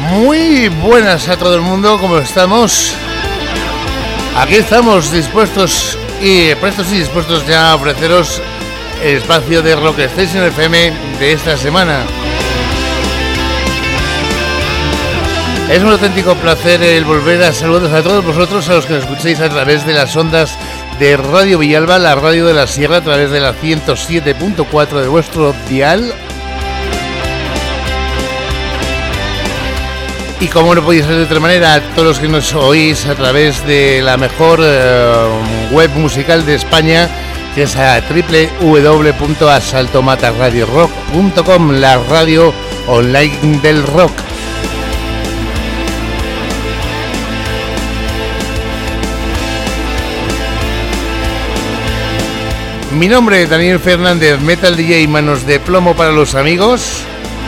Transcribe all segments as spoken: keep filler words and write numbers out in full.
Muy buenas a todo el mundo, ¿cómo estamos? Aquí estamos dispuestos y prestos y dispuestos ya a ofreceros el espacio de Rock Station F M de esta semana. Es un auténtico placer el volver a saludaros a todos vosotros, a los que nos escucháis a través de las ondas de Radio Villalba, la radio de la Sierra, a través de la ciento siete punto cuatro de vuestro dial. Y como no podéis ser de otra manera, a todos los que nos oís a través de la mejor uh, web musical de España, que es a doble u doble u doble u punto asalto mata radio rock punto com, la radio online del rock. Mi nombre es Daniel Fernández, Metal D J, manos de plomo para los amigos.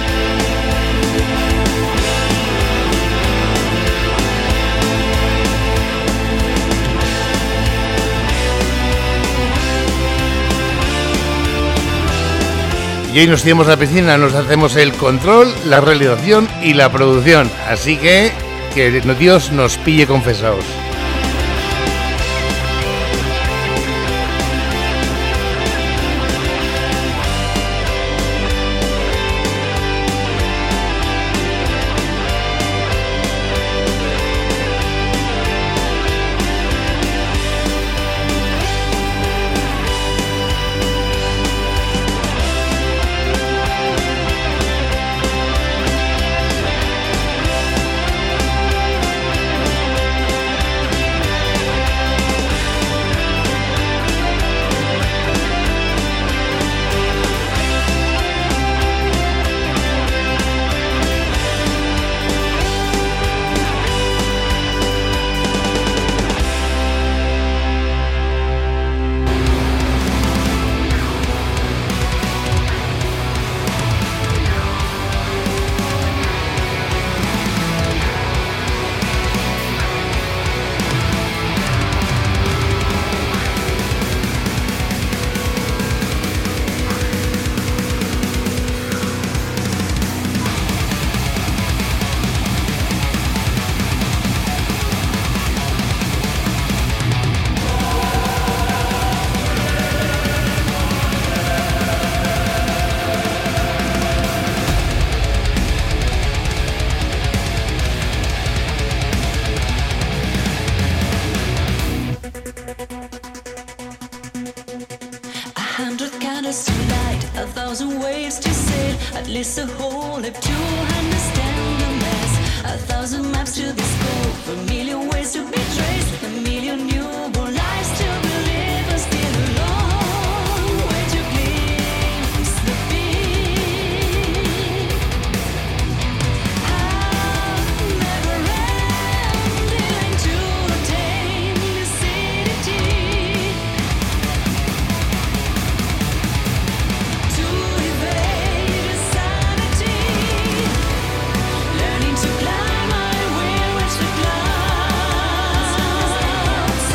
Y hoy nos tiramos a la piscina, nos hacemos el control, la realización y la producción. Así que que Dios nos pille confesados. Learning to climb my way with the glass.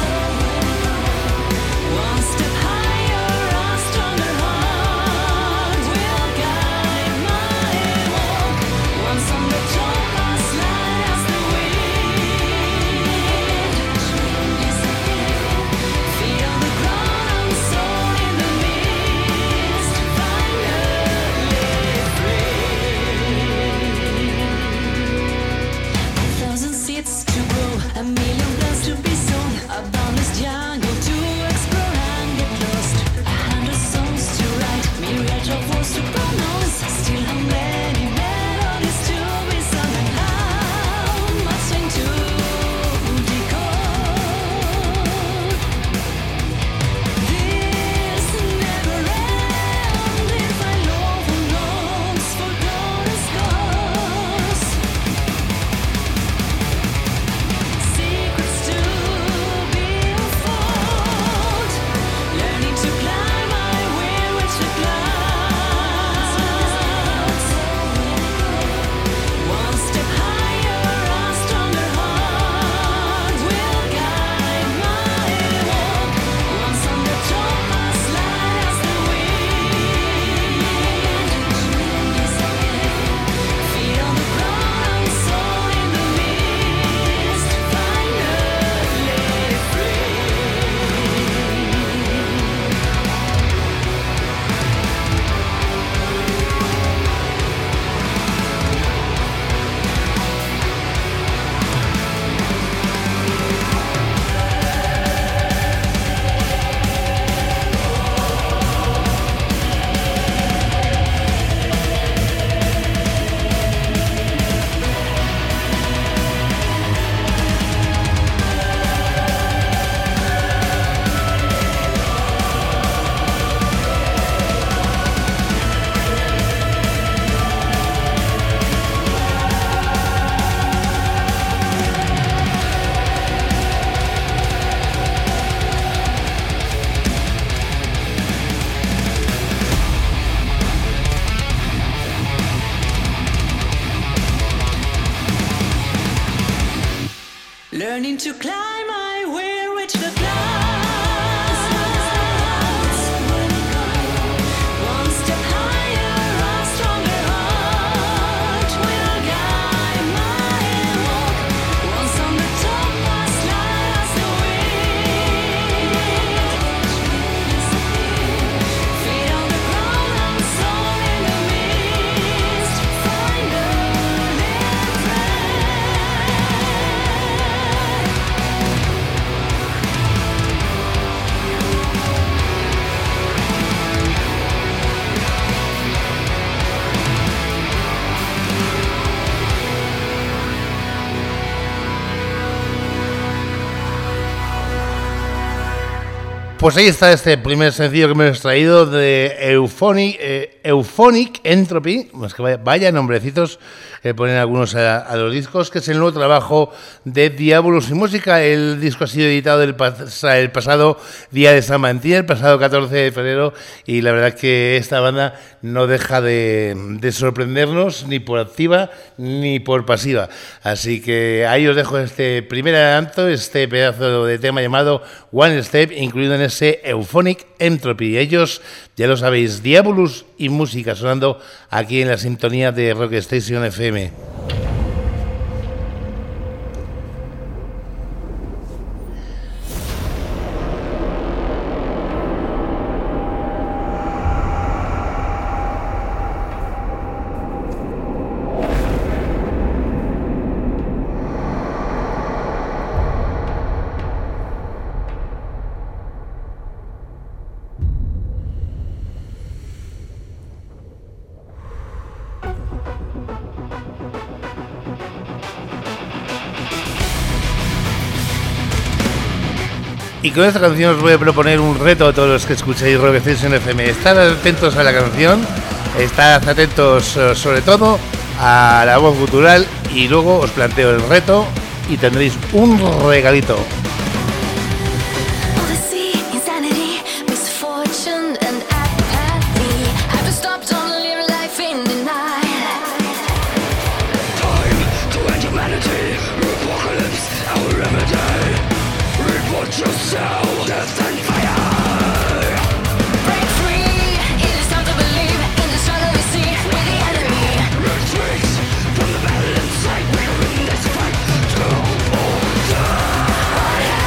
Learning to climb, I will reach the clouds. One step higher, a stronger heart will guide my walk. Once on the top, I slide as the wind. Feet on the ground, I'm soaring in the mist. Find a little Pues ahí está este primer sencillo que hemos traído de Euphonic, eh, Euphonic Entropy, es que vaya, vaya nombrecitos que ponen algunos a, a los discos, que es el nuevo trabajo de Diabolus y Música. El disco ha sido editado el, pas el pasado día de San Valentín, el pasado catorce de febrero, y la verdad es que esta banda no deja de, de sorprendernos ni por activa ni por pasiva. Así que ahí os dejo este primer adelanto, este pedazo de tema llamado One Step, incluido en ese Euphonic Entropy. Ellos, ya lo sabéis, Diabolus y Música, sonando aquí en la sintonía de Rock Station F M. Y con esta canción os voy a proponer un reto a todos los que escucháis Rock Station F M. Estad atentos a la canción, estad atentos uh, sobre todo a la voz gutural, y luego os planteo el reto y tendréis un regalito. Yourself, death and fire. Break free. It is time to believe in the struggle we see with the enemy. Retreat from the battle inside. We are in this fight to all die.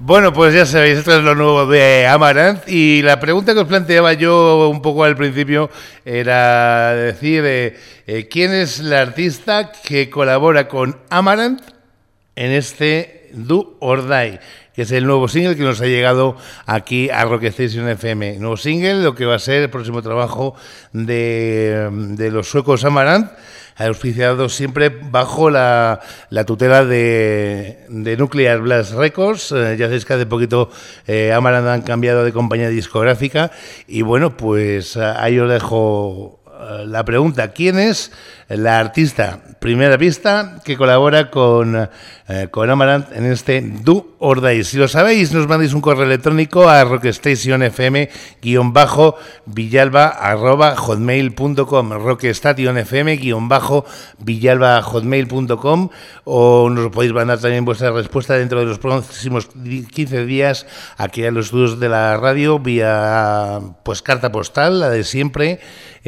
Bueno, pues ya sabéis, esto es lo nuevo de Amaranth y la pregunta que os planteaba yo un poco al principio era decir eh, eh, ¿quién es la artista que colabora con Amaranth en este Do or Die? Que es el nuevo single que nos ha llegado aquí a Rock Station F M. Nuevo single, lo que va a ser el próximo trabajo de, de los suecos Amaranth, auspiciados siempre bajo la, la tutela de, de Nuclear Blast Records. Eh, ya sabéis que hace poquito eh, Amaranth han cambiado de compañía discográfica y bueno, pues ahí os dejo la pregunta. ¿Quién es la artista, primera pista, que colabora con, eh, con Amaranth en este Do or Die? Si lo sabéis, nos mandéis un correo electrónico a rockstationfm guión bajo villalba arroba hotmail punto com, rockstationfm guión bajo villalba hotmail punto com, o nos podéis mandar también vuestra respuesta dentro de los próximos quince días aquí a los estudios de la radio vía pues carta postal, la de siempre,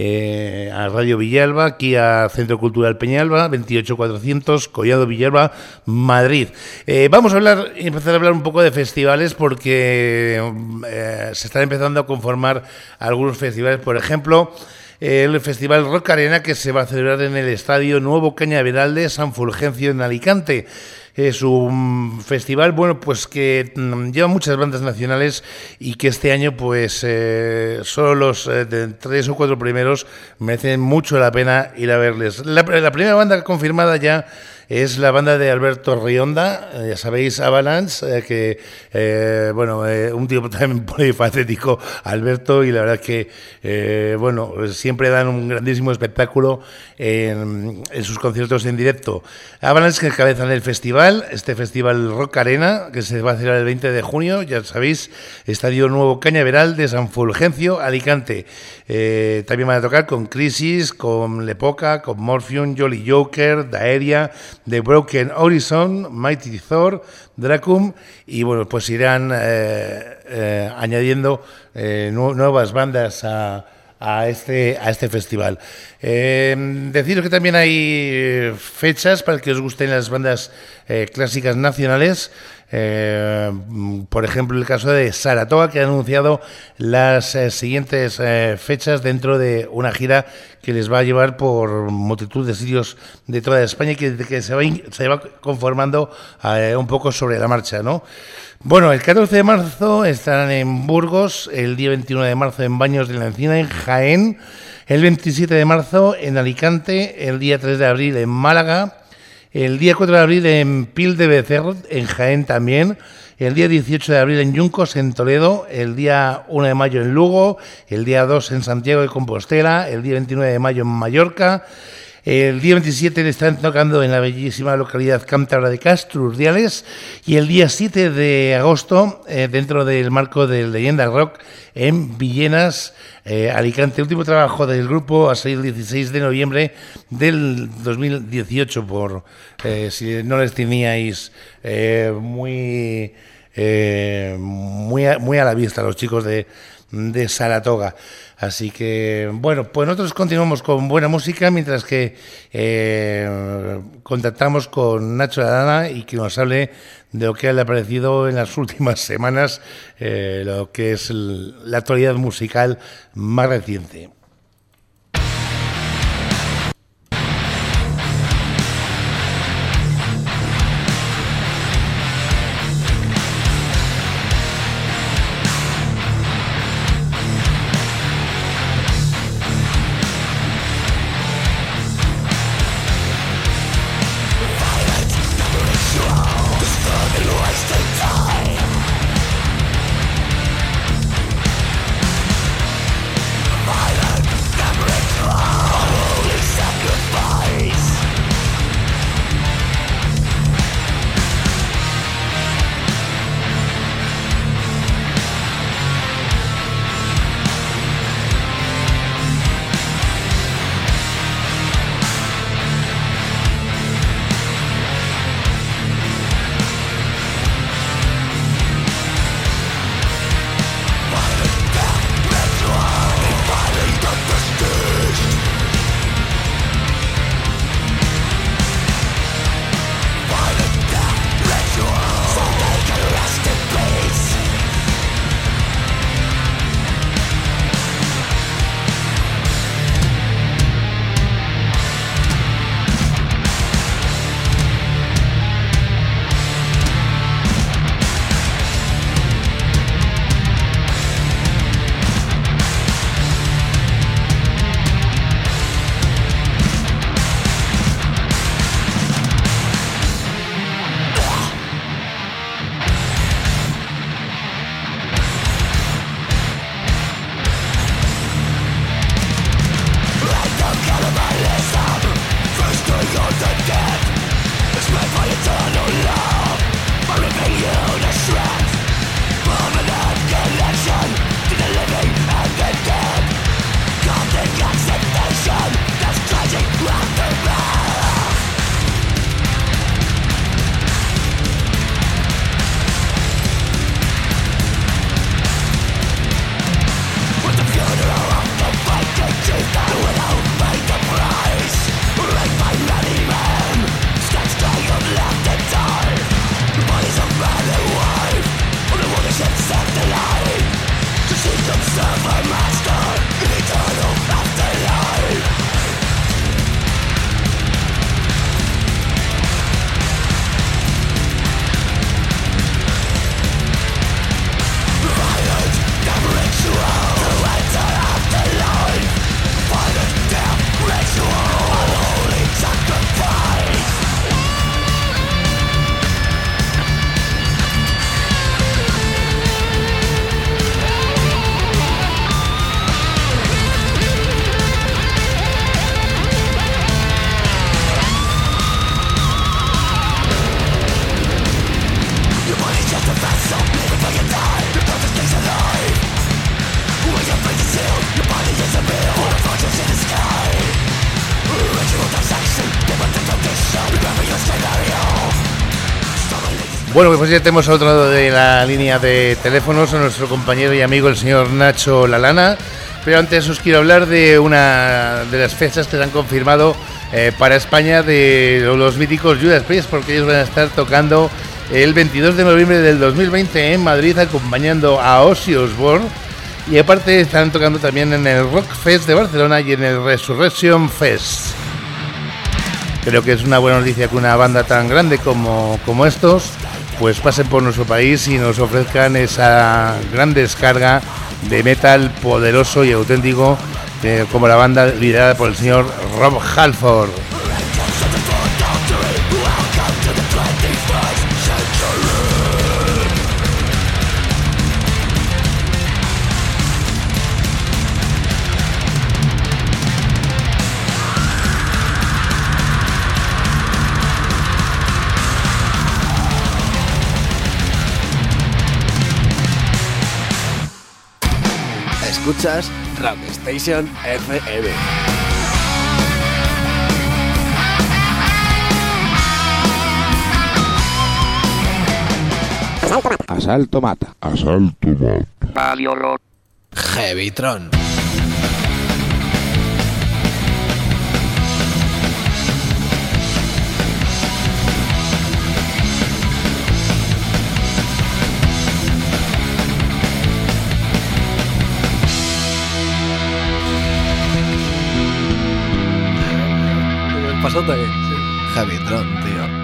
eh, a Radio Villalba, aquí a Centro Cultural Peñalba, veintiocho cuatrocientos, Collado Villalba, Madrid. Eh, vamos a hablar, empezar a hablar un poco de festivales porque eh, se están empezando a conformar algunos festivales. Por ejemplo, el Festival Rock Arena, que se va a celebrar en el Estadio Nuevo Cañaveral de San Fulgencio en Alicante. Es un festival, bueno, pues que mm, lleva muchas bandas nacionales y que este año, pues, eh, solo los eh, de tres o cuatro primeros merecen mucho la pena ir a verles. La, la primera banda confirmada ya es la banda de Alberto Rionda, eh, ya sabéis, Avalanche, eh, que, eh, bueno, eh, un tipo también polifacético, Alberto, y la verdad que, eh, bueno, siempre dan un grandísimo espectáculo en, en sus conciertos en directo. Avalanche que encabezan el festival, este festival Rock Arena, que se va a celebrar el veinte de junio, ya sabéis, Estadio Nuevo Cañaveral de San Fulgencio, Alicante. Eh, también van a tocar con Crisis, con Lepoca, con Morphium, Jolly Joker, Daeria, The Broken Horizon, Mighty Thor, Dracum, y bueno, pues irán eh, eh, añadiendo eh, nu- nuevas bandas a, a, este, a este festival. Eh, deciros que también hay fechas para que os gusten las bandas eh, clásicas nacionales. Eh, por ejemplo, el caso de Saratoga, que ha anunciado las eh, siguientes eh, fechas dentro de una gira que les va a llevar por multitud de sitios de toda España y que, que se, va, se va conformando eh, un poco sobre la marcha, ¿no? Bueno, el catorce de marzo estarán en Burgos, el día veintiuno de marzo en Baños de la Encina, en Jaén, el veintisiete de marzo en Alicante, el día tres de abril en Málaga, el día cuatro de abril en Pil de Becerro, en Jaén también, el día dieciocho de abril en Yuncos, en Toledo, el día uno de mayo en Lugo, el día dos en Santiago de Compostela, el día veintinueve de mayo en Mallorca, el día veintisiete le están tocando en la bellísima localidad cántabra de Castro Urdiales y el día siete de agosto, eh, dentro del marco de Leyenda Rock, en Villenas, eh, Alicante. El último trabajo del grupo a salir el dieciséis de noviembre del dos mil dieciocho, por eh, si no les teníais eh, muy, eh, muy, a, muy a la vista los chicos de, de Saratoga. Así que, bueno, pues nosotros continuamos con buena música mientras que eh, contactamos con Nacho Ladana y que nos hable de lo que le ha parecido en las últimas semanas, eh, lo que es el, la actualidad musical más reciente. Violence Bueno, pues ya tenemos a otro lado de la línea de teléfonos a nuestro compañero y amigo el señor Nacho Lalana, pero antes os quiero hablar de una de las fechas que se han confirmado eh, para España de los míticos Judas Priest, porque ellos van a estar tocando el veintidós de noviembre del dos mil veinte en Madrid acompañando a Ozzy Osbourne, y aparte están tocando también en el Rock Fest de Barcelona y en el Resurrection Fest. Creo que es una buena noticia que una banda tan grande como, como estos pues pasen por nuestro país y nos ofrezcan esa gran descarga de metal poderoso y auténtico, eh, como la banda liderada por el señor Rob Halford. Escuchas Rock Station F M. Asalto mata. Asalto mata. Heavytron. Pasota que Heavytron, tío.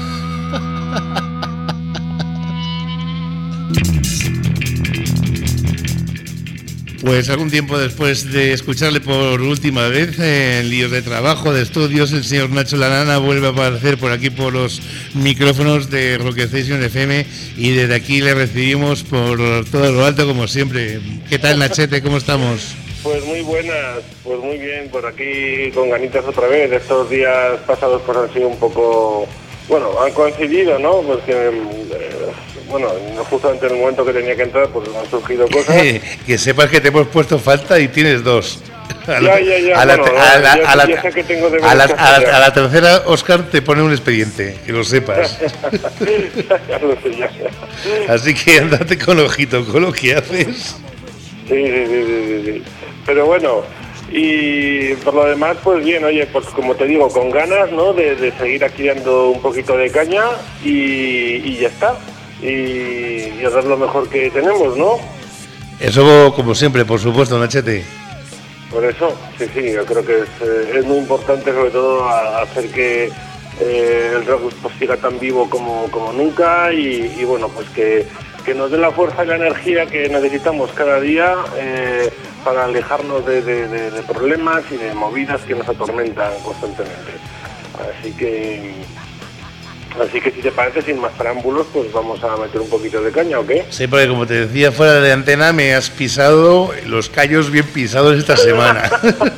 Pues algún tiempo después de escucharle por última vez en líos de trabajo, de estudios, el señor Nacho Lalana vuelve a aparecer por aquí por los micrófonos de Rock Station F M y desde aquí le recibimos por todo lo alto como siempre. ¿Qué tal, Nachete? ¿Cómo estamos? Pues muy buenas, pues muy bien, por aquí con ganitas otra vez. Estos días pasados pues han sido un poco, bueno, han coincidido, ¿no? Porque, eh, bueno, justamente en el momento que tenía que entrar pues han surgido cosas. Que sepas que te hemos puesto falta y tienes dos. Ya, ya, ya, a la, bueno, a la, ya- a la- ya sé que tengo a deberes la- que a hacer la- ya. a la tercera, Oscar te pone un expediente, que lo sepas. Ya lo sé, ya, ya. Así que andate con ojito con lo que haces. Sí, sí, sí, sí, sí. Pero bueno, y por lo demás, pues bien, oye, pues como te digo, con ganas, ¿no? De, de seguir aquí dando un poquito de caña y, y ya está. Y, y hacer lo mejor que tenemos, ¿no? Eso como siempre, por supuesto, Nachete. Por eso, sí, sí, yo creo que es, eh, es muy importante sobre todo a- hacer que eh, el rock pues, siga tan vivo como, como nunca y, y bueno, pues que, que nos dé la fuerza y la energía que necesitamos cada día eh, para alejarnos de, de- de- de problemas y de movidas que nos atormentan constantemente. Así que, así que si te parece, sin más preámbulos, pues vamos a meter un poquito de caña, ¿o qué? Sí, porque como te decía fuera de antena, me has pisado los callos bien pisados esta semana.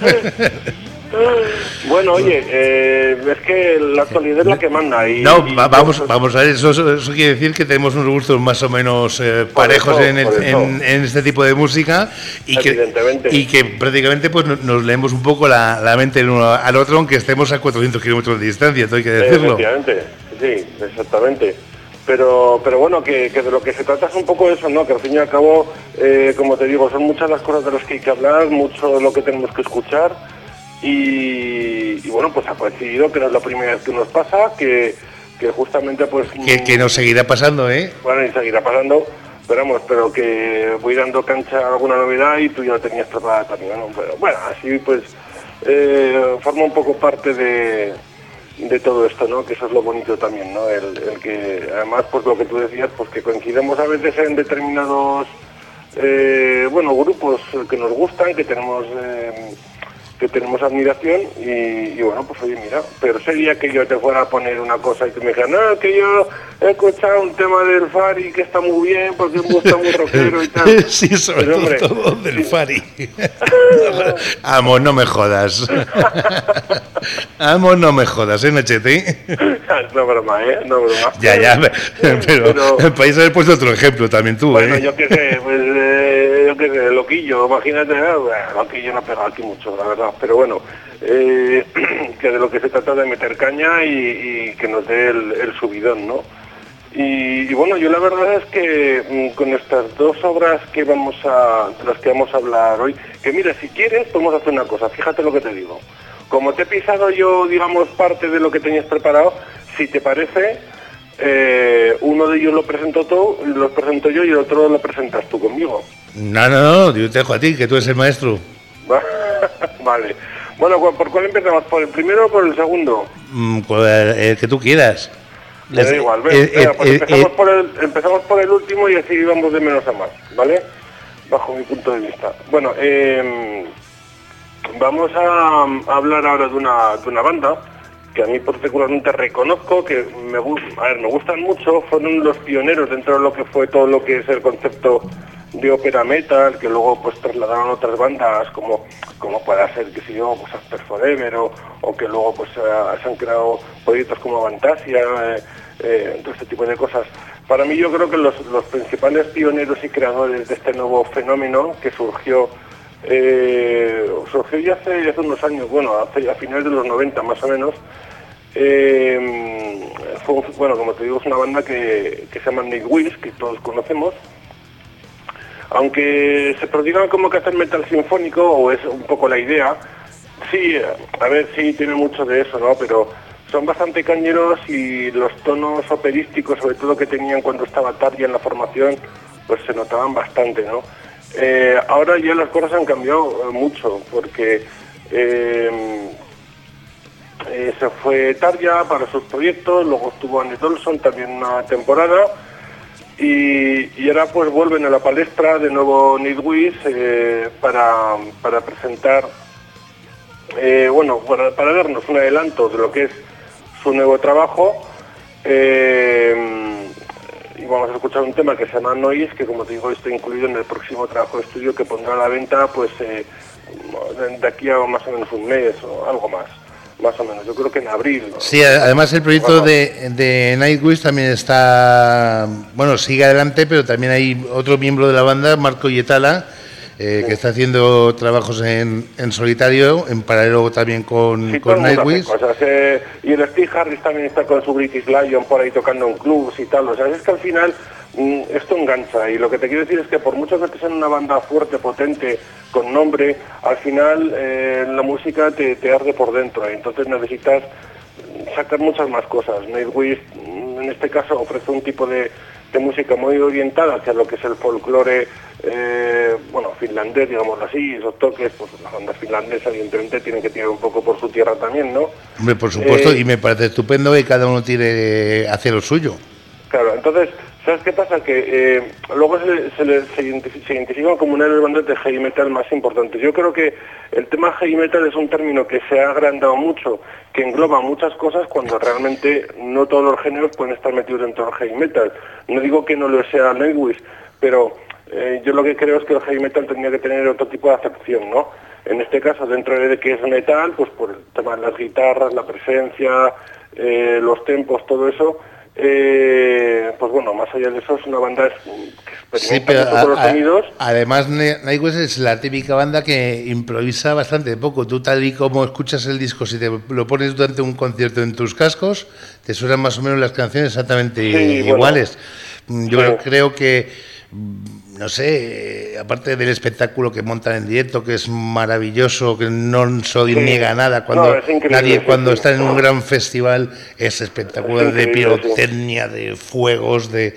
Bueno, oye, eh, es que la actualidad es la que manda y... No, y- va- vamos, vamos a ver, eso, eso, eso quiere decir que tenemos unos gustos más o menos eh, Por parejos eso, en, el- por eso. en- en este tipo de música y que, Evidentemente. y que prácticamente pues no- nos leemos un poco la, la mente el uno al otro, aunque estemos a cuatrocientos kilómetros de distancia, todo hay que decirlo. Efectivamente, sí, exactamente. Pero, pero bueno, que, que de lo que se trata es un poco eso, ¿no? Que al fin y al cabo, eh, como te digo, son muchas las cosas de las que hay que hablar, mucho lo que tenemos que escuchar y, y bueno, pues ha coincidido que no es la primera vez que nos pasa, que, que justamente pues... Que, que nos seguirá pasando, ¿eh? Bueno, y seguirá pasando, pero vamos, pero que voy dando cancha a alguna novedad y tú ya lo tenías preparada también, ¿no? Pero bueno, así pues eh, forma un poco parte de, de todo esto, ¿no? Que eso es lo bonito también, ¿no? El, el que, además, pues lo que tú decías, pues que coincidimos a veces en determinados, eh, bueno, grupos que nos gustan, que tenemos... Eh, que tenemos admiración y, y bueno, pues oye, mira, pero sería que yo te fuera a poner una cosa y tú me dijeras, no, que yo he escuchado un tema del Fari que está muy bien porque me gusta muy rockero y tal. Sí, sobre Pero, hombre, todo, todo del sí. Fari. Amo, no me jodas. Amo, no me jodas, ¿eh, Nachete? No broma, ¿eh? No broma. Ya, ya, pero, Pero- podéis haber puesto otro ejemplo también tú, Bueno, ¿eh? yo qué sé, pues eh, yo qué sé, Loquillo, imagínate, eh, bueno, Loquillo no ha pegado aquí mucho, la verdad, pero bueno, eh, que de lo que se trata de meter caña y, y que nos dé el, el subidón, ¿no? Y, y bueno, yo la verdad es que mm, con estas dos obras que vamos a, de las que vamos a hablar hoy, que mira, si quieres podemos hacer una cosa, fíjate lo que te digo. Como te he pisado yo, digamos, parte de lo que tenías preparado, si te parece, eh, uno de ellos lo presento tú, lo presento yo y el otro lo presentas tú conmigo. No, no, no, yo te dejo a ti, que tú eres el maestro. Vale. Bueno, ¿por cuál empezamos? ¿Por el primero o por el segundo? Mm, pues el que tú quieras. Me da igual, ven, Eh, venga, eh, pues eh, empezamos, eh, por el, empezamos por el último y así vamos de menos a más, ¿vale? Bajo mi punto de vista. Bueno, eh, vamos a, a hablar ahora de una, de una banda que a mí particularmente reconozco, que me, gu- a ver, me gustan mucho, fueron los pioneros dentro de lo que fue todo lo que es el concepto de ópera metal, que luego pues trasladaron a otras bandas como, como pueda ser, que sé yo, pues After Forever, o, o que luego pues eh, se han creado proyectos como Avantasia, eh, eh, todo este tipo de cosas. Para mí yo creo que los, los principales pioneros y creadores de este nuevo fenómeno que surgió eh, surgió ya hace, hace unos años, bueno, hace, a finales de los noventa más o menos, eh, fue, un- bueno, como te digo, es una banda que, que se llama Nightwish, que todos conocemos. Aunque se prodigan como que hacer metal sinfónico, o es un poco la idea, sí, a ver, sí tiene mucho de eso, ¿no? Pero son bastante cañeros y los tonos operísticos, sobre todo que tenían cuando estaba Tarja en la formación, pues se notaban bastante, ¿no? Eh, ahora ya las cosas han cambiado eh, mucho, porque eh, eh, se fue Tarja para sus proyectos, luego estuvo Andy Dolson también una temporada, y, y ahora pues vuelven a la palestra de nuevo Nightwish eh, para, para presentar, eh, bueno, para, para darnos un adelanto de lo que es su nuevo trabajo. eh, y vamos a escuchar un tema que se llama Noise, que como te digo está incluido en el próximo trabajo de estudio que pondrá a la venta pues eh, de aquí a más o menos un mes o algo más. Más o menos, yo creo que en abril. ¿no? Sí, además el proyecto Bueno, de, de Nightwish también está, bueno, sigue adelante, pero también hay otro miembro de la banda, Marco Yetala, eh, que está haciendo trabajos en, en solitario, en paralelo también con, sí, todo con el mundo hace Nightwish. cosas, eh, y el Steve Harris también está con su British Lion por ahí tocando en clubs y tal. O sea, es que al final mm, esto engancha, y lo que te quiero decir es que por mucho que te sean una banda fuerte, potente, con nombre, al final eh, la música te, te arde por dentro, y entonces necesitas sacar muchas más cosas. Nightwish mm, en este caso ofrece un tipo de, de música muy orientada hacia lo que es el folclore, eh, bueno, finlandés, digámoslo así, esos toques, pues las bandas finlandesas evidentemente tienen que tirar un poco por su tierra también, ¿no? Hombre, por supuesto, Eh, y me parece estupendo que cada uno tire hacia lo suyo. Claro, entonces, ¿sabes qué pasa? Que eh, luego se, se, le- se, identifi- se identifican como una de las bandas de heavy metal más importantes. Yo creo que el tema heavy metal es un término que se ha agrandado mucho, que engloba muchas cosas cuando realmente no todos los géneros pueden estar metidos dentro del heavy metal. No digo que no lo sea Nightwish, pero eh, yo lo que creo es que el heavy metal tendría que tener otro tipo de acepción, ¿no? En este caso, dentro de que es metal, pues por el tema de las guitarras, la presencia, eh, los tempos, todo eso. Eh, pues bueno, más allá de eso es una banda que Sí, experimenta pero mucho con los a- a- sonidos. además Ne- Nightwish es la típica banda que improvisa bastante poco. Tú tal y como escuchas el disco, si te lo pones durante un concierto en tus cascos, te suenan más o menos las canciones exactamente Sí, bueno. iguales. Mm, Yo Sí. creo, creo que, mm, no sé, eh, aparte del espectáculo que montan en directo, que es maravilloso, que no soy Sí. niega nada, cuando No, es increíble, nadie sí, cuando sí. está en un gran festival es espectacular, Es de increíble, sí. pirotecnia, de fuegos, de...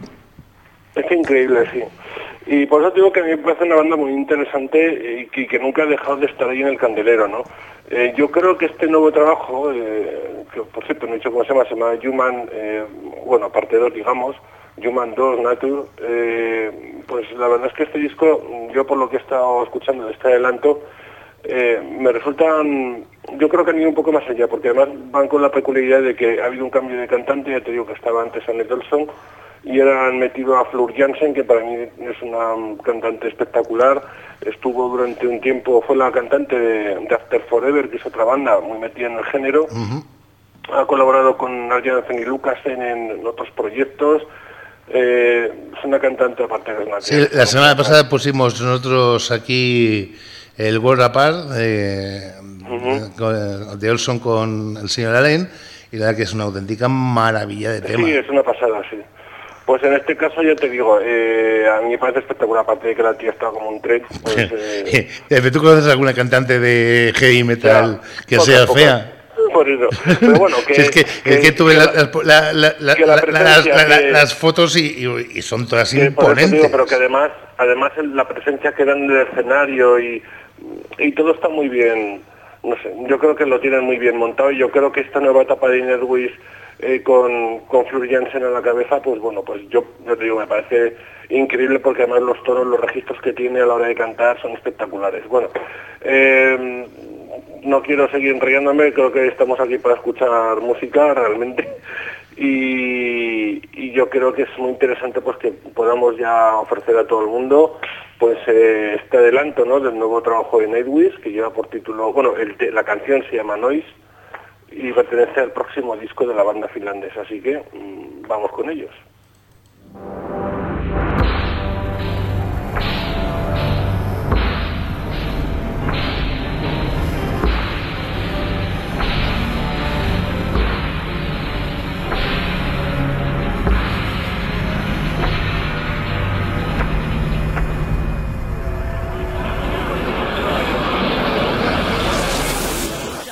Es increíble, sí. Y por eso digo que a mí me parece una banda muy interesante y que, que nunca ha dejado de estar ahí en el candelero, ¿no? Eh, yo creo que este nuevo trabajo, eh, que por cierto no he dicho cómo se llama, se llama Human, eh, bueno, parte dos, digamos, Human dos, Nature, eh, pues la verdad es que este disco, yo por lo que he estado escuchando de este adelanto, eh, me resultan, yo creo que han ido un poco más allá, porque además van con la peculiaridad de que ha habido un cambio de cantante, ya te digo que estaba antes Anne Dolson, y ahora han metido a Fleur Jansen, que para mí es una cantante espectacular. Estuvo durante un tiempo, fue la cantante de, de After Forever, que es otra banda muy metida en el género. Ha colaborado con Arjen y Lucasen en, en otros proyectos. Eh, es una cantante aparte de una Sí, la semana pasada pusimos nosotros aquí el World Apart eh, Ujú. con- de Olson con el señor Allen, y la verdad que es una auténtica maravilla de tema. Sí, es una pasada, sí. Pues en este caso ya te digo, eh, a mí me parece espectacular, aparte de que la tía está como un tren. Pues, eh, ¿Tú conoces alguna cantante de heavy metal ya, que pocas, sea pocas. fea? Por eso. Pero bueno, que, Si es que, que- es que tuve que la- la- la- la- la- que la la- las, presencia la- que- las fotos y, y- y son todas que por eso imponentes. digo, pero que además, además el- la presencia que dan en el escenario y, y todo está muy bien, no sé, yo creo que lo tienen muy bien montado y yo creo que esta nueva etapa de Nightwish eh, con, con Fleur Jansen en la cabeza, pues bueno, pues yo, yo te digo, me parece increíble porque además los tonos, los registros que tiene a la hora de cantar son espectaculares. Bueno, eh, no quiero seguir enrollándome, creo que estamos aquí para escuchar música realmente y, y yo creo que es muy interesante pues que podamos ya ofrecer a todo el mundo pues eh, este adelanto, ¿no?, del nuevo trabajo de Nightwish, que lleva por título, bueno, el te- la canción se llama Noise y pertenece al próximo disco de la banda finlandesa, así que mmm, vamos con ellos.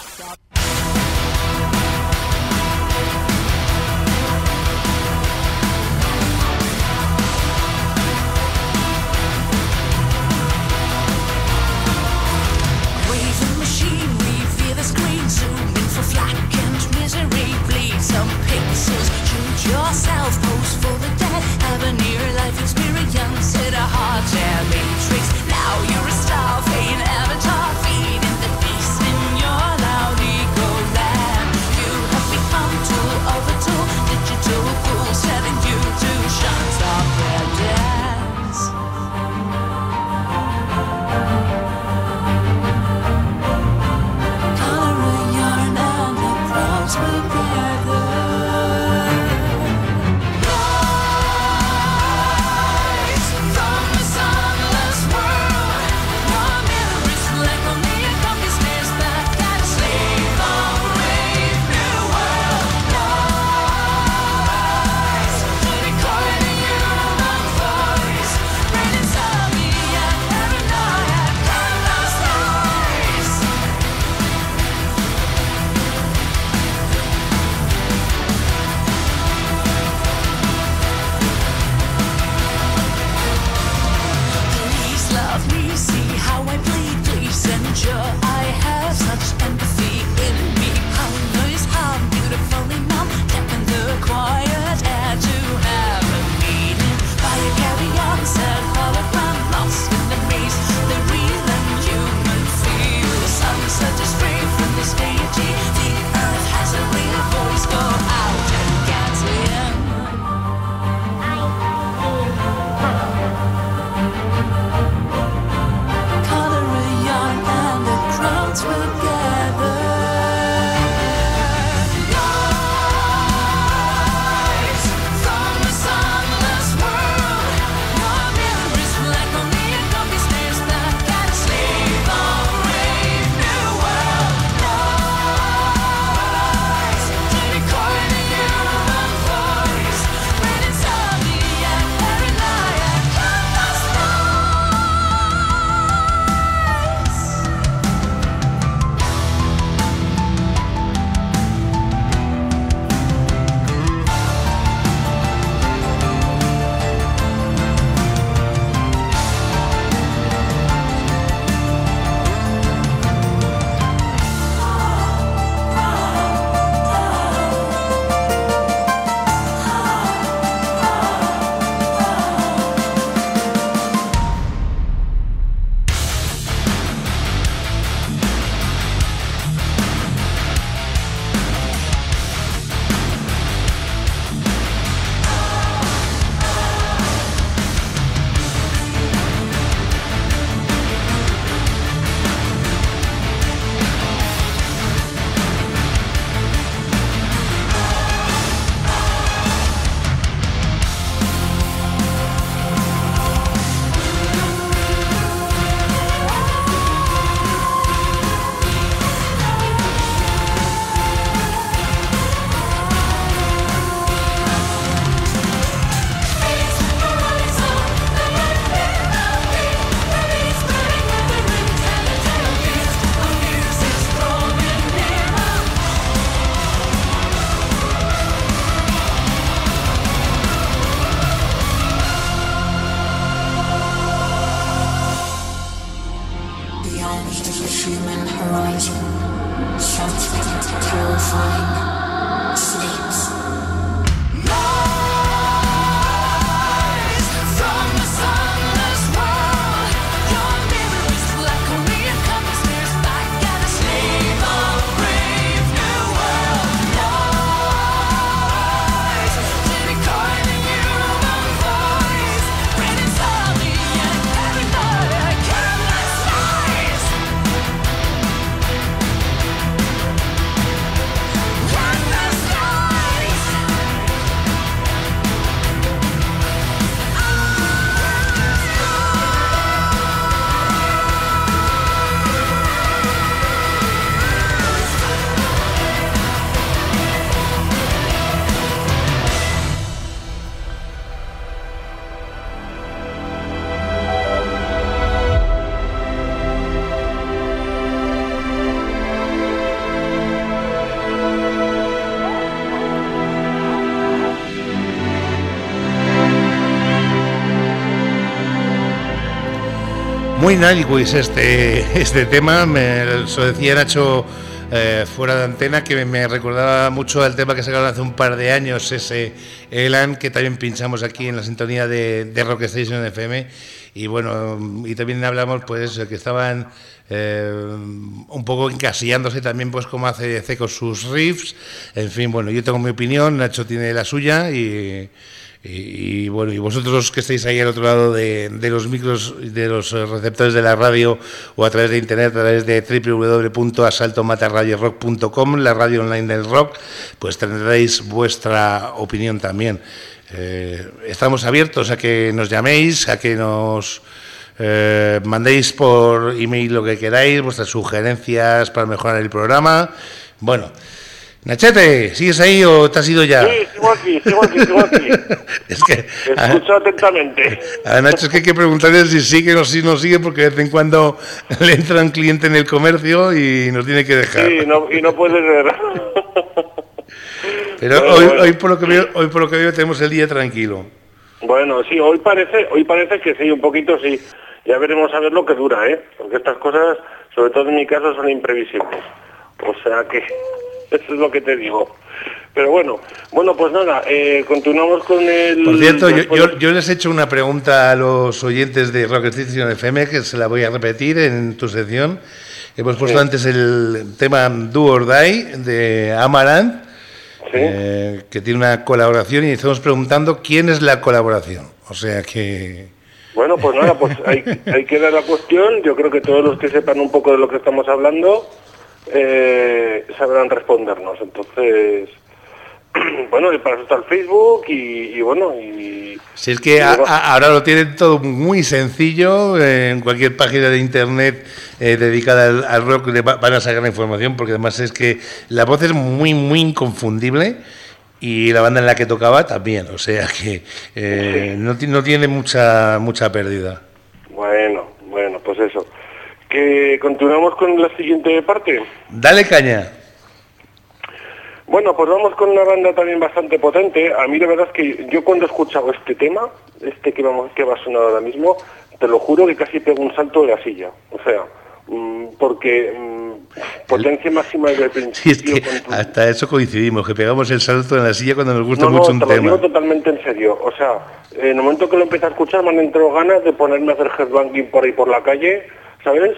Thank falling sleeps. Muy Nightwish este, este tema, me lo decía Nacho eh, fuera de antena, que me, me recordaba mucho al tema que sacaron hace un par de años, ese Elan, que también pinchamos aquí en la sintonía de, de Rock Station F M, y bueno, y también hablamos pues que estaban eh, un poco encasillándose también pues como hace D C con sus riffs, en fin, bueno, yo tengo mi opinión, Nacho tiene la suya, y... Y, y bueno, y vosotros que estáis ahí al otro lado de, de los micros, de los receptores de la radio o a través de internet, a través de doble u doble u doble u punto asalto mata radio rock punto com, la radio online del rock, pues tendréis vuestra opinión también. Eh, estamos abiertos a que nos llaméis, a que nos eh, mandéis por email lo que queráis, vuestras sugerencias para mejorar el programa. Bueno, Nachete, ¿sigues ahí o te has ido ya? Sí, sigo aquí, sigo aquí, sigo aquí. Es que Escucho a, atentamente. a Nacho es que hay que preguntarle si sigue o si no sigue, porque de vez en cuando le entra un cliente en el comercio y nos tiene que dejar. Sí, no, y no puede ver. Pero Bueno, hoy, bueno. hoy por lo que veo, hoy por lo que veo tenemos el día tranquilo. Bueno, sí, hoy parece, hoy parece que sí, un poquito sí. Ya veremos a ver lo que dura, ¿eh? Porque estas cosas, sobre todo en mi caso, son imprevisibles. O sea que eso es lo que te digo. Pero bueno, bueno, pues nada, eh, continuamos con el... Por cierto, yo, después- yo, yo les he hecho una pregunta a los oyentes de Rock Station F M, que se la voy a repetir en tu sección. Hemos puesto Sí. antes el tema Do or Die de Amaranth, Sí. eh, que tiene una colaboración, y estamos preguntando quién es la colaboración. O sea que... Bueno, pues nada, pues ahí, ahí queda la cuestión. Yo creo que todos los que sepan un poco de lo que estamos hablando eh, sabrán respondernos. Entonces, bueno, y para eso está el Facebook y, y bueno, y... Si es que a- a- ahora lo tienen todo muy sencillo, eh, en cualquier página de internet eh, dedicada al, al rock le va- van a sacar la información, porque además es que la voz es muy, muy inconfundible, y la banda en la que tocaba también, o sea que eh, no, ti- no tiene mucha, mucha pérdida. Bueno, bueno, pues eso. Que continuamos con la siguiente parte. Dale caña. Bueno, pues vamos con una banda también bastante potente. A mí la verdad es que yo cuando he escuchado este tema, este que vamos que va a sonar ahora mismo, te lo juro que casi pego un salto de la silla. O sea, mm, porque mm, potencia máxima desde el Sí, es principio. que con tu- hasta eso coincidimos, que pegamos el salto en la silla cuando nos gusta No, no, mucho un te lo tema. digo totalmente en serio. O sea, en el momento que lo empecé a escuchar me han entrado ganas de ponerme a hacer headbanging por ahí por la calle, ¿sabes?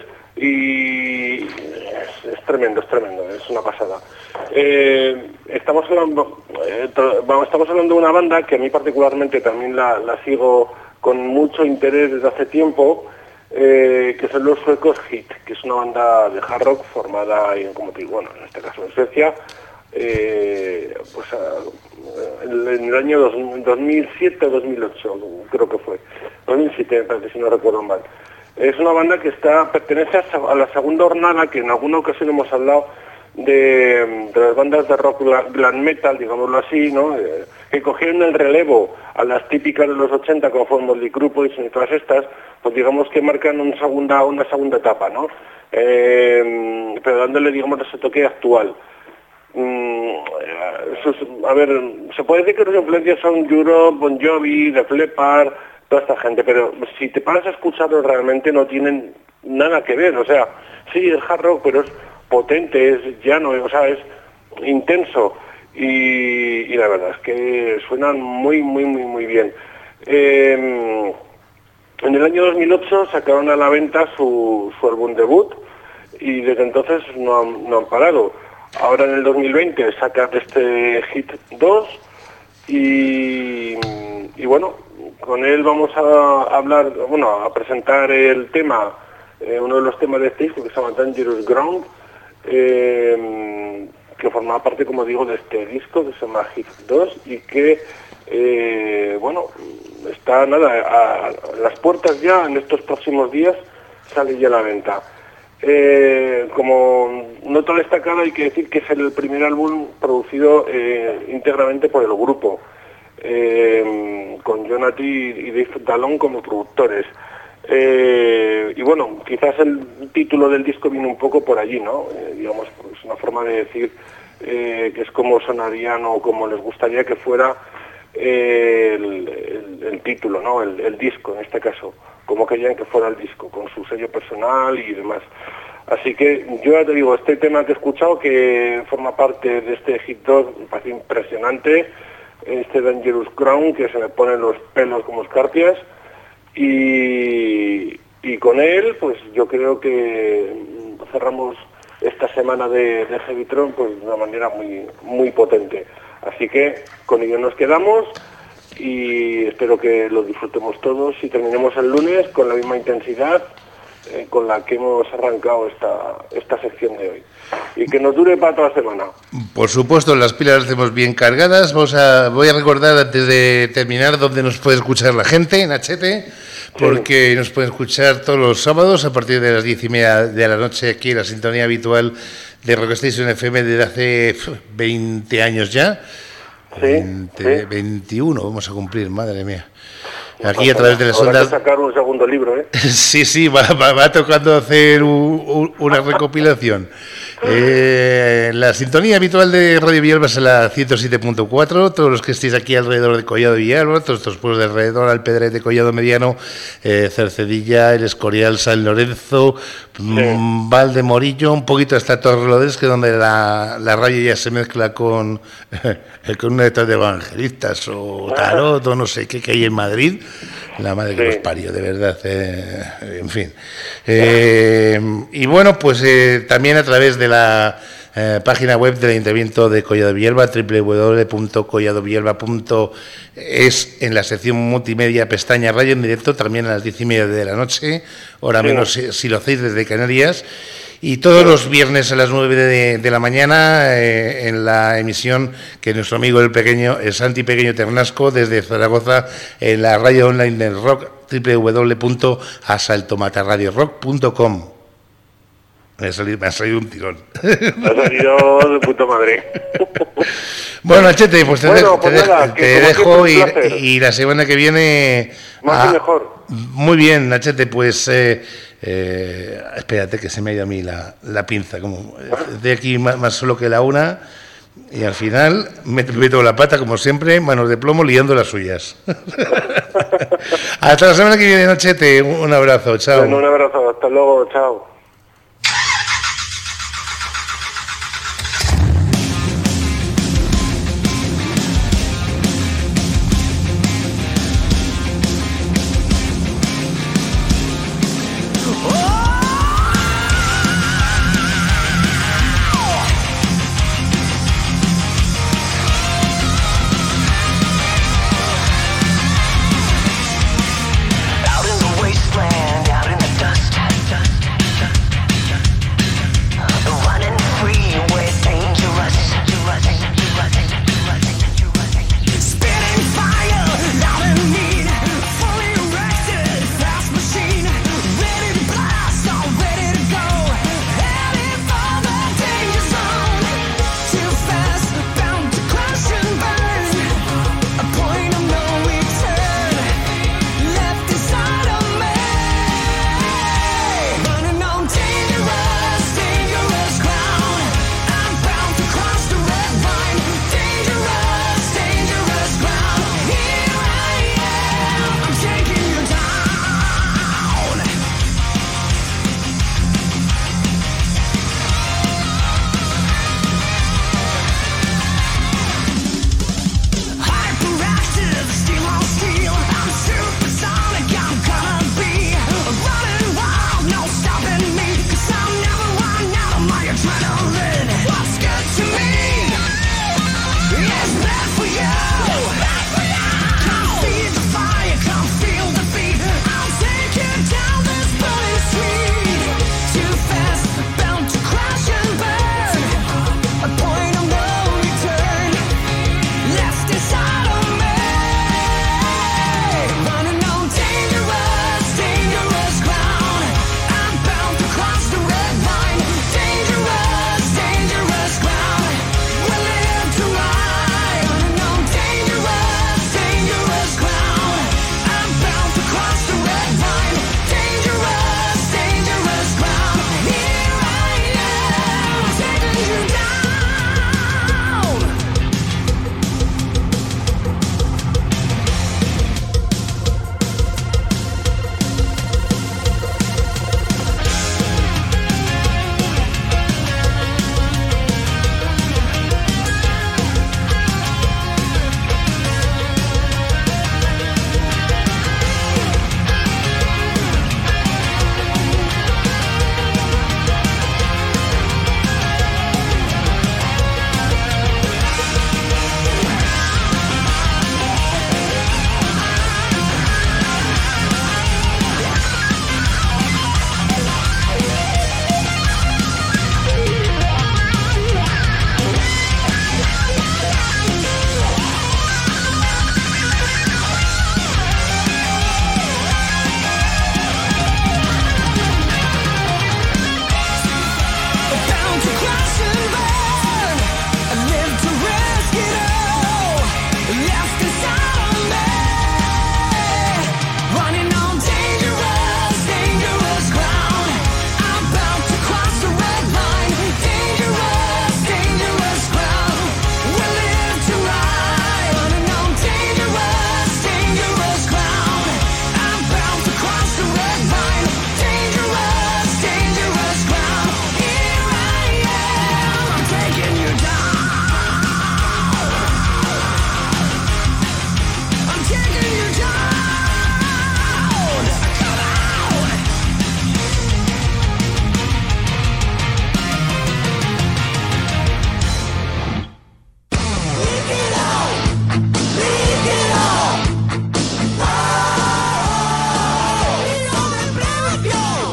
Y es, es tremendo, es tremendo, es una pasada. Eh, estamos hablando, eh, to- vamos, estamos hablando de una banda que a mí particularmente también la, la sigo con mucho interés desde hace tiempo, eh, que son los suecos Hit, que es una banda de hard rock formada en, como te digo, bueno, en este caso en Suecia, eh, pues a- en, en el año dos, dos mil siete o dos mil ocho, creo que fue, dos mil siete, me parece, si no recuerdo mal. Es una banda que está pertenece a, a la segunda hornada, que en alguna ocasión hemos hablado de, de las bandas de rock gla- glam metal, digámoslo así, ¿no? Eh, que cogieron el relevo a las típicas de los ochenta, como fue Motley Crue, Poison y todas estas, pues digamos que marcan un segunda, una segunda etapa, ¿no? Eh, pero dándole, digamos, ese toque actual. Mm, sus- a ver, se puede decir que sus influencias son Europe, Bon Jovi, Def Leppard, toda esta gente, pero si te paras a escucharlos realmente no tienen nada que ver. O sea, sí, es hard rock, pero es potente, es llano, o sea, es intenso y, y la verdad es que suenan muy, muy, muy, muy bien. Eh, en el año dos mil ocho sacaron a la venta su, su álbum debut y desde entonces no han, no han parado. Ahora en el dos mil veinte sacan este Hit dos y, y bueno, con él vamos a hablar, bueno, a presentar el tema, eh, uno de los temas de este disco que se llama Dangerous Ground, eh, que forma parte, como digo, de este disco que se llama Hit dos y que, eh, bueno, está nada, a, a las puertas ya, en estos próximos días sale ya a la venta. Eh, como nota destacada hay que decir que es el primer álbum producido eh, íntegramente por el grupo, eh, con Jonathan y Dave Dallon como productores. Eh, y bueno, quizás el título del disco viene un poco por allí, ¿no? Eh, digamos, es una forma de decir eh, que es como sonarían o como les gustaría que fuera eh, el, el, el título, ¿no? El, el disco, en este caso, como querían que fuera el disco, con su sello personal y demás. Así que yo ya te digo, este tema que he escuchado, que forma parte de este Hit dos, me parece impresionante, este Dangerous Ground, que se me ponen los pelos como escarpias, y, y con él, pues yo creo que cerramos esta semana de, de Heavytron pues de una manera muy, muy potente. Así que con ello nos quedamos y espero que lo disfrutemos todos y terminemos el lunes con la misma intensidad eh, con la que hemos arrancado esta, esta sección de hoy. Y que nos dure para toda la semana. Por supuesto, las pilas las tenemos bien cargadas. Vamos a, voy a recordar antes de terminar dónde nos puede escuchar la gente, Nachete, porque sí, nos pueden escuchar todos los sábados a partir de las diez y media de la noche aquí en la sintonía habitual de Rock Station F M desde hace veinte años ya. Sí, veinte, sí. veintiuno vamos a cumplir, madre mía. Aquí a través de las Habrá ondas. que sacar un segundo libro, ¿eh? Sí, sí, va, va, va tocando hacer un, un, una recopilación. Eh, la sintonía habitual de Radio Villalba es la ciento siete punto cuatro. Todos los que estéis aquí alrededor de Collado Villalba, todos estos pueblos de alrededor, Alpedrete, Collado Mediano, eh, Cercedilla, El Escorial, San Lorenzo, sí. mmm, Valdemorillo, un poquito hasta Torrelodones, que es donde la, la radio ya se mezcla con, eh, con una de estas de evangelistas o tarot o no sé qué que hay en Madrid. La madre que sí. los parió, de verdad. Eh, en fin. Eh, y bueno, pues eh, también a través de la eh, página web del Ayuntamiento de Collado Villalba, doble u doble u doble u punto collado villalba punto es, en la sección multimedia, pestaña radio en directo, también a las diez y media de la noche, hora sí. menos si, si lo hacéis desde Canarias. Y todos los viernes a las nueve de, de la mañana eh, en la emisión que nuestro amigo el pequeño, el Santi Pequeño Ternasco, desde Zaragoza, en la radio online del rock, doble u doble u doble u punto asaltomatarradio rock punto com. Me ha salido, me ha salido un tirón. Me ha salido de puta madre. Bueno, Nachete, pues te, bueno, de, pues te, nada, te dejo y, y la semana que viene... Más a, y mejor. Muy bien, Nachete, pues... Eh, Eh, espérate que se me ha ido a mí la, la pinza, como de aquí más, más solo que la una y al final meto, meto la pata como siempre, manos de plomo liando las suyas. Hasta la semana que viene, Nachete, un abrazo, chao. Bueno, un abrazo, hasta luego, chao. Out in the wasteland, out in the dust, dust, dust.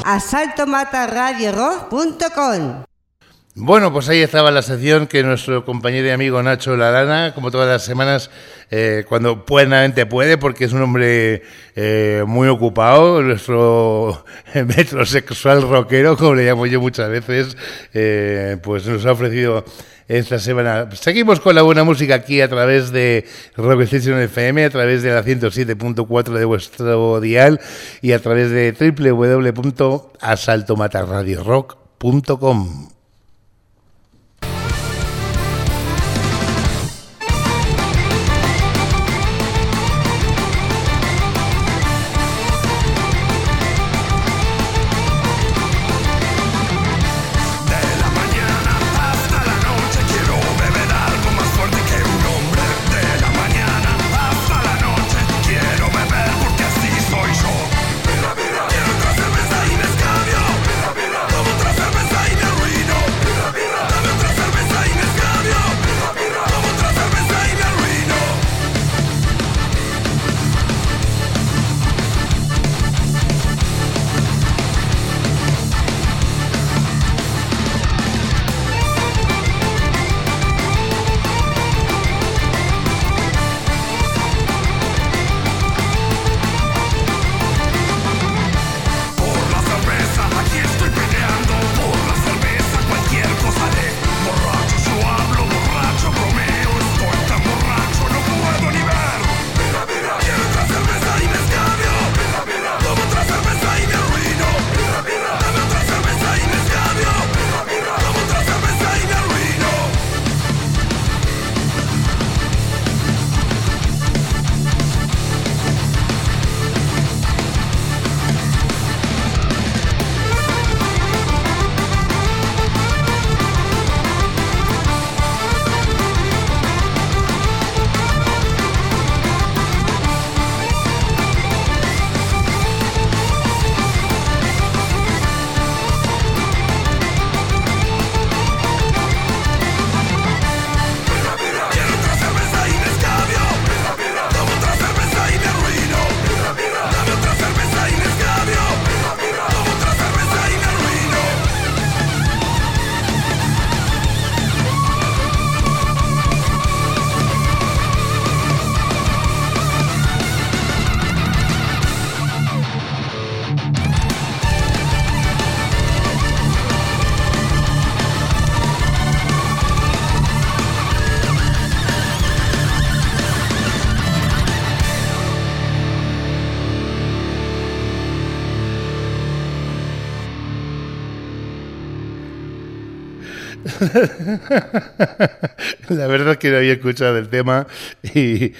a salto mata radio rock punto com. Bueno, pues ahí estaba la sección que nuestro compañero y amigo Nacho Larana, como todas las semanas, eh, cuando plenamente puede, porque es un hombre eh, muy ocupado, nuestro metrosexual rockero, como le llamo yo muchas veces, eh, pues nos ha ofrecido esta semana. Seguimos con la buena música aquí a través de Rock Station F M, a través de la ciento siete punto cuatro de vuestro dial y a través de doble u doble u doble u punto asalto mata radio rock punto com. La verdad es que no había escuchado el tema y, y,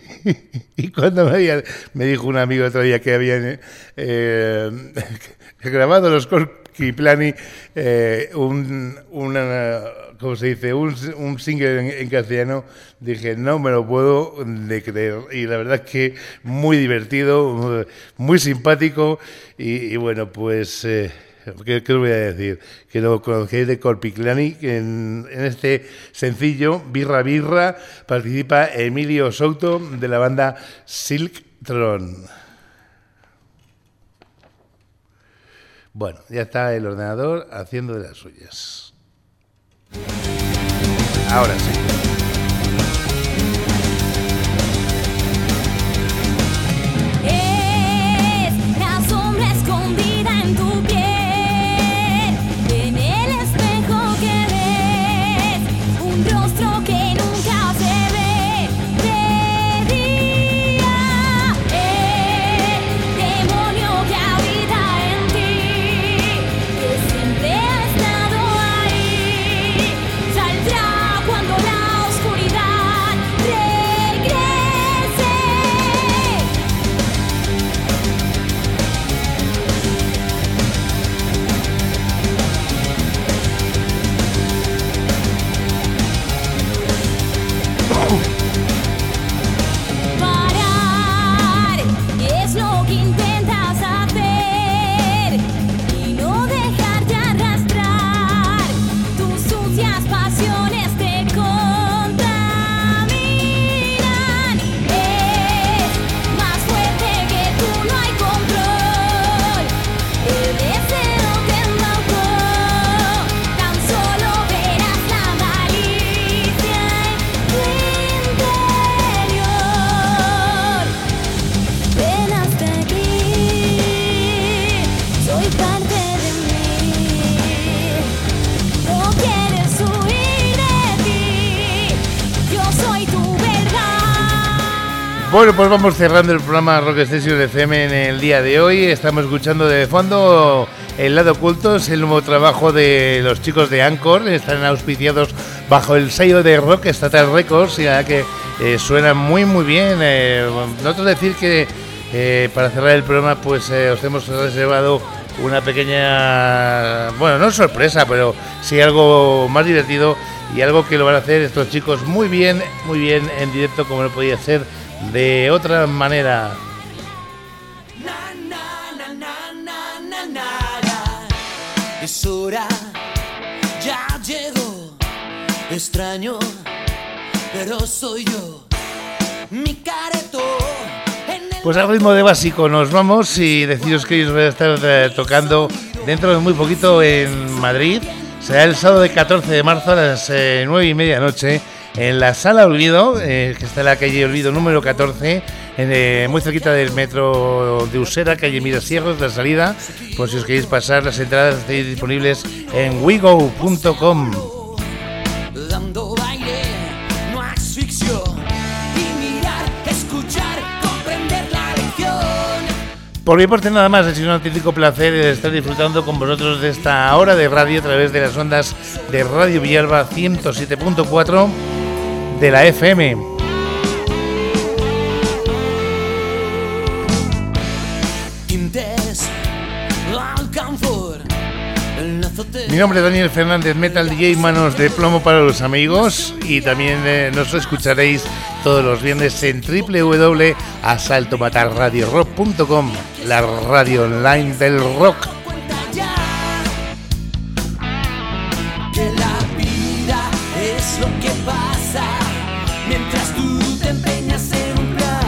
y cuando me, había, me dijo un amigo otro día que habían eh, grabado los Corky eh, un, una, ¿cómo se dice? Un, un single en, en castellano, dije, no me lo puedo de creer. Y la verdad es que muy divertido, muy simpático y, y bueno, pues... Eh, ¿Qué, ¿Qué os voy a decir? Que lo conocéis de Corpiclani, que en, en este sencillo, Birra Birra, participa Emilio Souto de la banda Silk Tron. Bueno, ya está el ordenador haciendo de las suyas. Ahora sí. Es la sombra escondida en tu piel. Rostro que nunca se ve de día, el demonio que habita en ti, que siempre ha estado ahí, saldrá cuando la Bueno, pues vamos cerrando el programa Rock Station F M en el día de hoy. Estamos escuchando de fondo El Lado Oculto, es el nuevo trabajo de los chicos de Anchor. Están auspiciados bajo el sello de Rock Statal Records, ya que eh, suena muy muy bien. Eh, nosotros decir que eh, para cerrar el programa pues eh, os hemos reservado una pequeña, bueno, no sorpresa, pero sí algo más divertido y algo que lo van a hacer estos chicos muy bien, muy bien en directo, como no podía ser de otra manera. Es hora, ya llegó. Extraño, pero soy yo. Mi careto. Pues al ritmo de básico nos vamos y deciros que ellos van a estar eh, tocando dentro de muy poquito en Madrid. Será el sábado de catorce de marzo a las eh, nueve y media de la noche en la Sala Olvido, eh, que está en la calle Olvido número catorce, en, eh, muy cerquita del metro de Usera, calle Mirasierros, la salida. Por si os queréis pasar, las entradas están disponibles en wigo punto com. Dando baile, no asfixio. Y mirar, escuchar, comprender la lección. Por mi parte nada más, ha sido un auténtico placer estar disfrutando con vosotros de esta hora de radio a través de las ondas de Radio Villalba ciento siete punto cuatro de la F M. Mi nombre es Daniel Fernández, Metal D J, manos de plomo para los amigos, y también eh, nos escucharéis todos los viernes en doble u doble u doble punto asalto matar radio rock punto com, la radio online del rock. Que la vida es lo que pasa mientras tú te empeñas en un plan.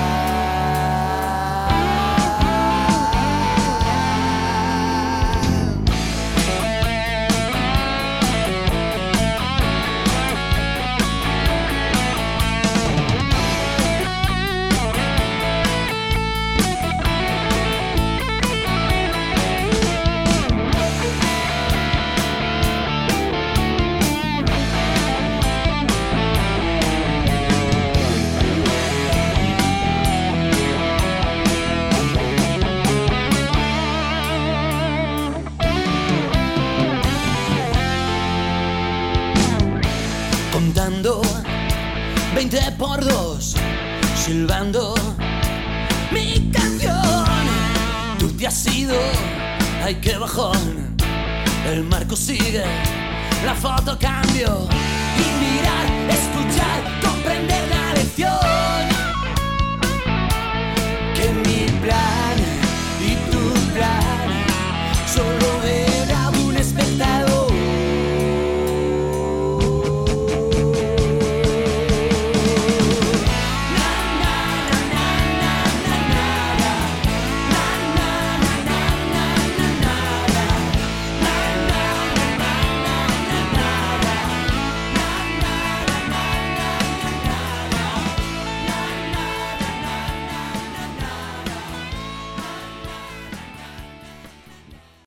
veinte por dos, silbando mi canción. Tú te has ido, ay qué bajón. El marco sigue, la foto cambio. Y mirar, escuchar.